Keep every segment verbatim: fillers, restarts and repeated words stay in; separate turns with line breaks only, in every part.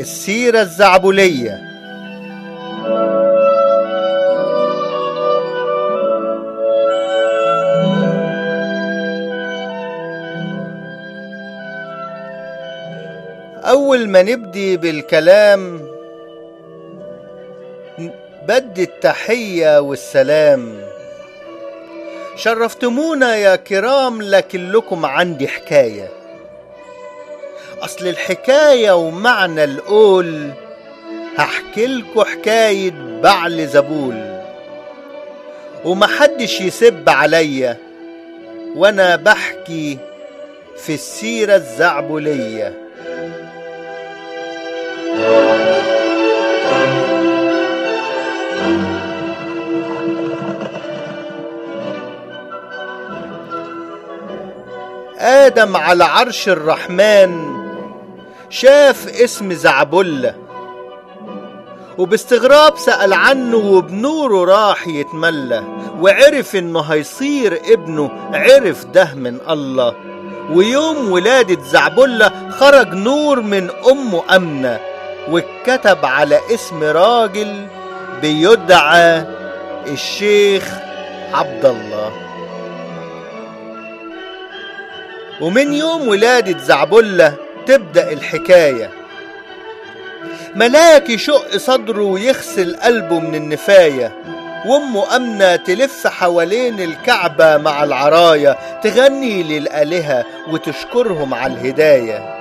السيرة الزعبلية. أول ما نبدي بالكلام بدي التحية والسلام. شرفتمونا يا كرام، لكن لكم عندي حكاية. أصل الحكاية ومعنى القول هحكي لكم حكاية بعل زبول، ومحدش يسب عليا وانا بحكي في السيرة الزعبلية. آدم على عرش الرحمن شاف اسم زعبلة، وباستغراب سأل عنه، وبنوره راح يتملى، وعرف انه هيصير ابنه، عرف ده من الله. ويوم ولادة زعبلة خرج نور من أمه أمنة، واتكتب على اسم راجل بيدعى الشيخ عبد الله. ومن يوم ولادة زعبلة تبدأ الحكاية. ملاك يشق صدره ويغسل قلبه من النفاية، وامه أمنة تلف حوالين الكعبة مع العراية، تغني للآلهة وتشكرهم على الهداية.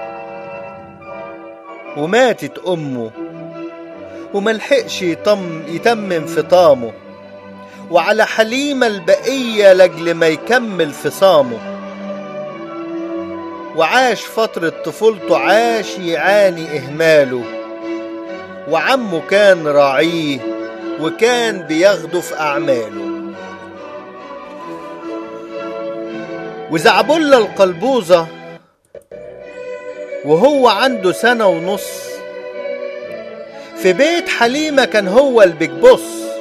وماتت أمه وملحقش يتم يتمم فطامه، وعلى حليمة البقية لجل ما يكمل فصامه. وعاش فترة طفولته عاش يعاني إهماله، وعمه كان راعيه وكان بياخده في أعماله. وزعبلة القلبوزة وهو عنده سنة ونص في بيت حليمة كان هو البكبص.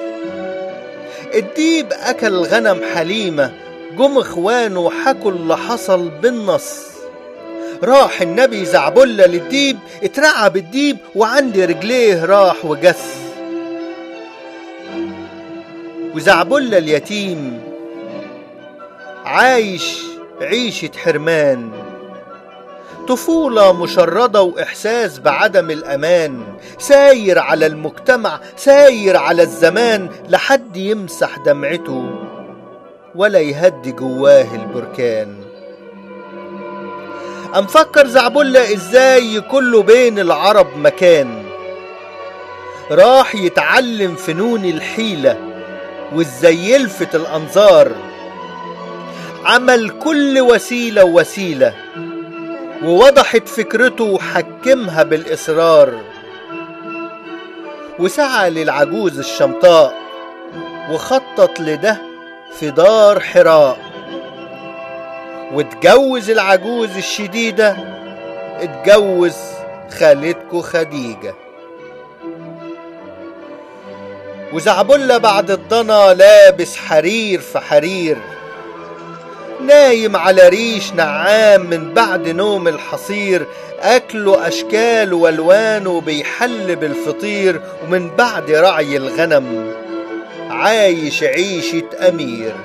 الديب أكل غنم حليمة، جم اخوانه وحكوا اللي حصل بالنص. راح النبي زعبلة للديب، اترعب الديب وعند رجليه راح وجس. وزعبلة اليتيم عايش عيشة حرمان، طفولة مشردة وإحساس بعدم الأمان، ساير على المجتمع ساير على الزمان، لحد يمسح دمعته ولا يهدي جواه البركان. أم فكر زعبلة إزاي كله بين العرب مكان، راح يتعلم فنون الحيلة وإزاي يلفت الأنظار، عمل كل وسيلة ووسيلة ووضحت فكرته وحكمها بالإصرار. وسعى للعجوز الشمطاء وخطط لده في دار حراء، واتجوز العجوز الشديدة، اتجوز خالتكو خديجة. وزعبلة بعد الضنا لابس حرير في حرير، نايم على ريش نعام من بعد نوم الحصير، أكله أشكال والوانه بيحل بالفطير، ومن بعد رعي الغنم عايش عيشة أمير.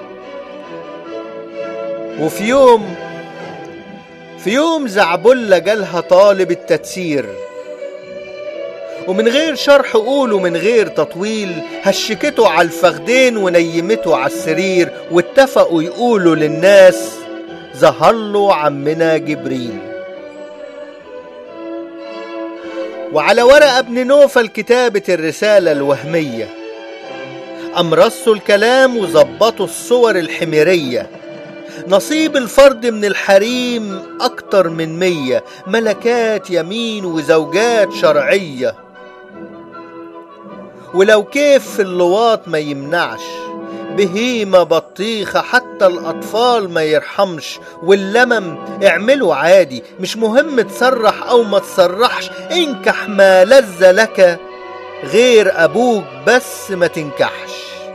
وفي يوم في يوم زعبلة جالها طالب التتسير، ومن غير شرح قوله من غير تطويل هشكته على الفخدين ونيمته على السرير، واتفقوا يقولوا للناس ظهر له عمنا جبريل. وعلى ورقة ابن نوفل كتابة الرسالة الوهمية، أم رصوا الكلام وظبطوا الصور الحميرية. نصيب الفرد من الحريم أكتر من مية، ملكات يمين وزوجات شرعية. ولو كيف في اللواط ما يمنعش، بهيمة بطيخة حتى الأطفال ما يرحمش. واللمم اعملوا عادي، مش مهم تصرح أو ما تصرحش، انكح ما لذ لك غير أبوك بس ما تنكحش.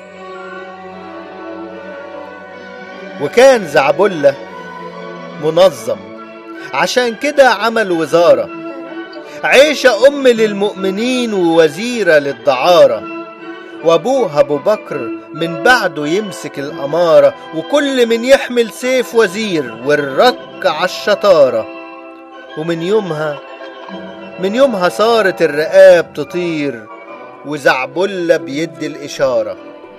وكان زعبلة منظم، عشان كده عمل وزارة عيشة أم للمؤمنين ووزيرة للدعارة، وأبوها أبو بكر من بعده يمسك الأمارة، وكل من يحمل سيف وزير والرك عالشطارة. ومن يومها من يومها صارت الرقاب تطير، وزعبلة بيدي الإشارة.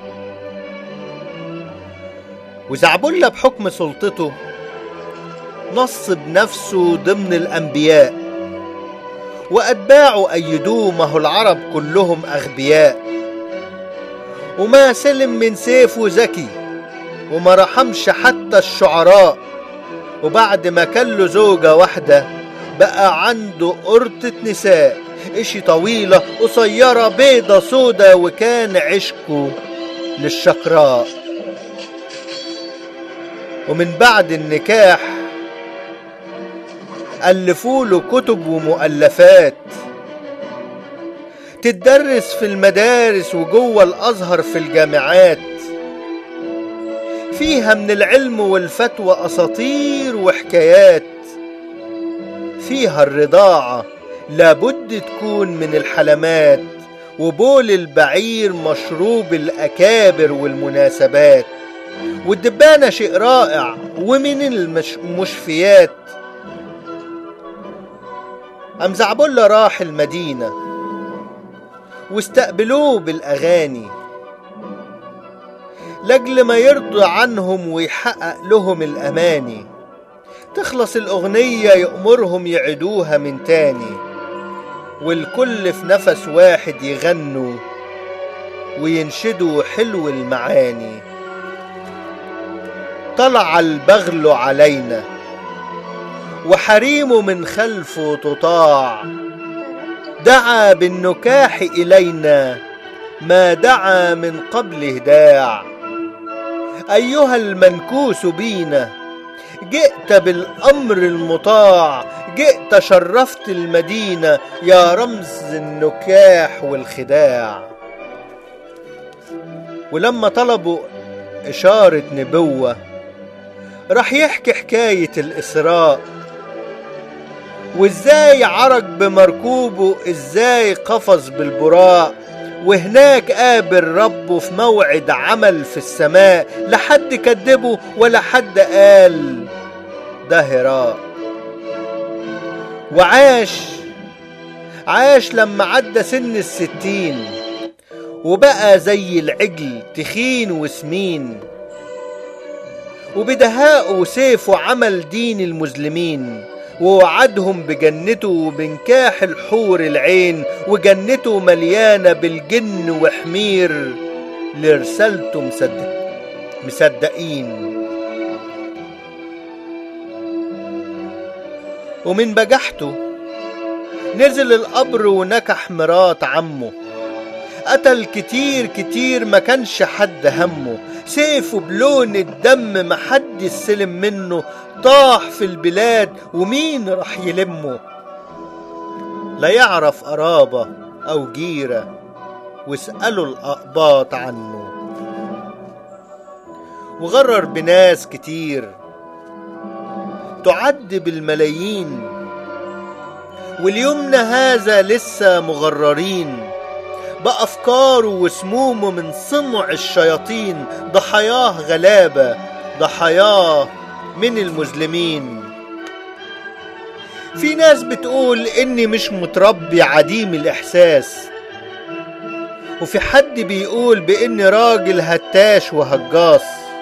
وزعبلة بحكم سلطته نصب نفسه ضمن الأنبياء، وأتباعه أيدوه، ما هو العرب كلهم أغبياء. وما سلم من سيفه ذكي، وما رحمش حتى الشعراء. وبعد ما كان له زوجة واحدة بقى عنده قرطة نساء، اشي طويلة قصيرة بيضة سودة، وكان عشقه للشقراء. ومن بعد النكاح ألفوا له كتب ومؤلفات تدرس في المدارس وجوه الأزهر في الجامعات، فيها من العلم والفتوى أساطير وحكايات. فيها الرضاعة لابد تكون من الحلمات، وبول البعير مشروب الأكابر والمناسبات. والدبانة شيء رائع ومن المشفيات. أم زعبلة راح المدينة واستقبلوه بالأغاني، لأجل ما يرضى عنهم ويحقق لهم الأماني. تخلص الأغنية يأمرهم يعيدوها من تاني، والكل في نفس واحد يغنوا وينشدوا حلو المعاني. طلع البغل علينا وحريمه من خلفه تطاع، دعا بالنكاح إلينا ما دعا من قبله داع. أيها المنكوس بينا جئت بالأمر المطاع، جئت شرفت المدينة يا رمز النكاح والخداع. ولما طلبوا إشارة نبوة راح يحكي حكاية الإسراء، وإزاي عرج بمركوبه، إزاي قفز بالبراق، وهناك قابل ربه في موعد عمل في السماء. لحد كدبه ولا حد قال ده هراء. وعاش عاش لما عدى سن الستين، وبقى زي العجل تخين وسمين، وبدهاءه وسيفه عمل دين المسلمين، ووعدهم بجنته وبنكاح الحور العين، وجنته مليانة بالجن وحمير لرسالته مصدق مصدقين. ومن بجحته نزل القبر ونكح مرات عمه، قتل كتير كتير ما كانش حد همه، سيفه بلون الدم ما حد يستلم منه، طاح في البلاد ومين رح يلمه. لا يعرف قرابة أو جيرة واسألوا الأقباط عنه. وغرر بناس كتير تعد بالملايين، واليومنا هذا لسه مغررين بأفكاره وسمومه من صنع الشياطين. ضحاياه غلابة، ضحاياه من المسلمين. في ناس بتقول إني مش متربي عديم الإحساس، وفي حد بيقول بإني راجل هتاش وهجاص.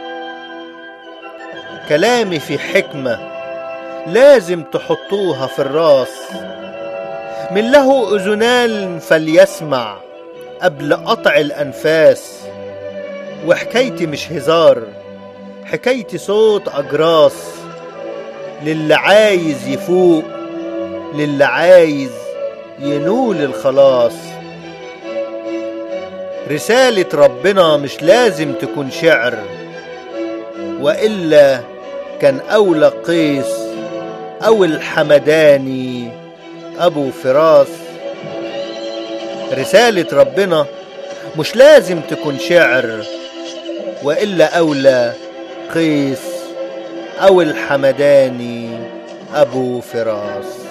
كلامي في حكمة لازم تحطوها في الراس، من له أذنان فليسمع قبل قطع الأنفاس. وحكايتي مش هزار، حكايتي صوت أجراس، للي عايز يفوق، للي عايز ينول الخلاص. رسالة ربنا مش لازم تكون شعر، وإلا كان أولى قيس أو الحمداني أبو فراس. رسالة ربنا مش لازم تكون شعر، وإلا أولى قيس أو الحمداني أبو فراس.